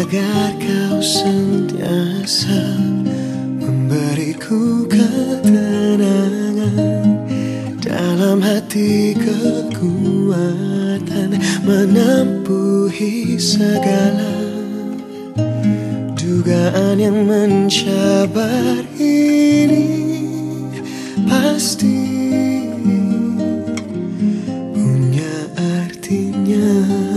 agar kau sentiasa memberiku ketenangan, dalam hati kekuatan menempuhi segala dugaan yang mencabar ini. Pasti punya artinya.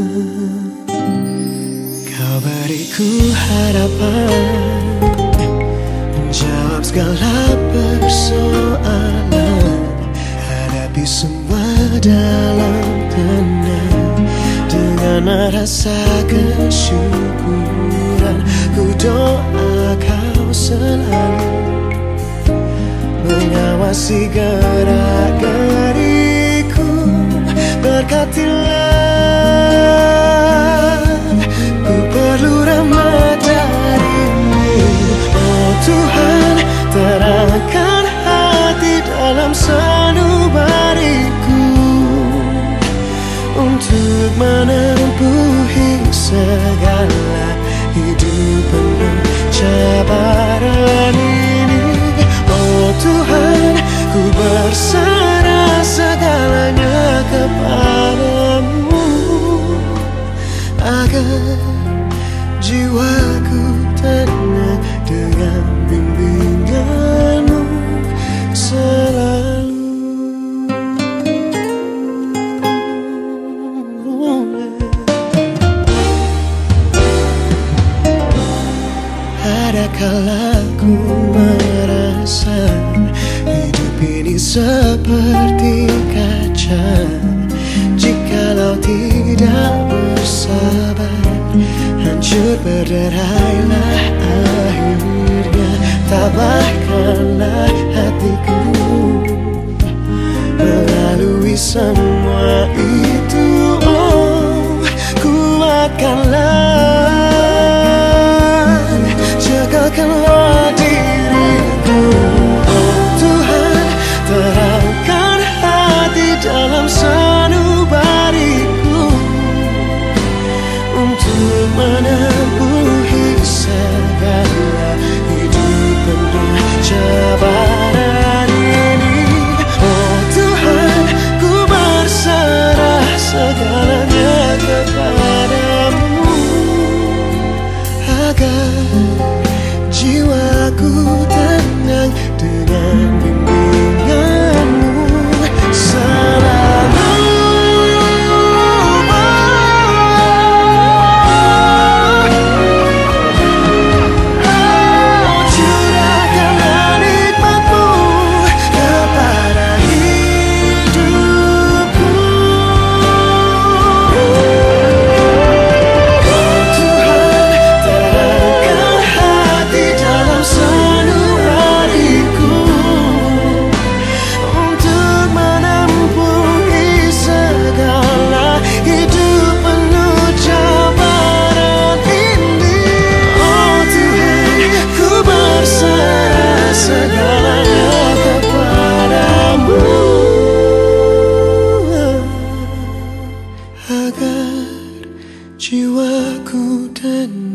Kau beriku harapan, menjawab segala persoalan, hadapi semua dalam tenang. Dengan rasa kesyukuran, ku doa kau selalu mengawasi gerak-geriku. Berkatilah, ku perlu rahmat darimu. Oh Tuhan, terangkan hati dalam sanubariku, untuk menempuhi segala hidup penuh cabaran ini. Oh Tuhan, ku berserah segalanya kepadamu, agar jiwaku tenang dengan bimbinganmu selalu. Ada kala ku merasa hidup ini seperti kaca, jikalau tidak bersabar, hancur berderailah akhirnya. Tabahkanlah hatiku melalui semua itu. Oh, kuatkanlah, jagakanlah diriku. Oh Tuhan, terangkan hati dalam sanubariku, untuk menempuhi segala hidup penuh cabaran ini. Oh Tuhan, ku berserah segalanya kepadamu, agar jiwaku tenang dengan bimbinganmu selalu. Curahkanlah nikmat-Mu kepada hidupku. Oh Tuhan, terangkan hati dalam sanubariku, untuk menempuhi segala hidup penuh cabaran ini. Oh Tuhan, ku berserah segalanya kepadamu, agar jiwaku tenang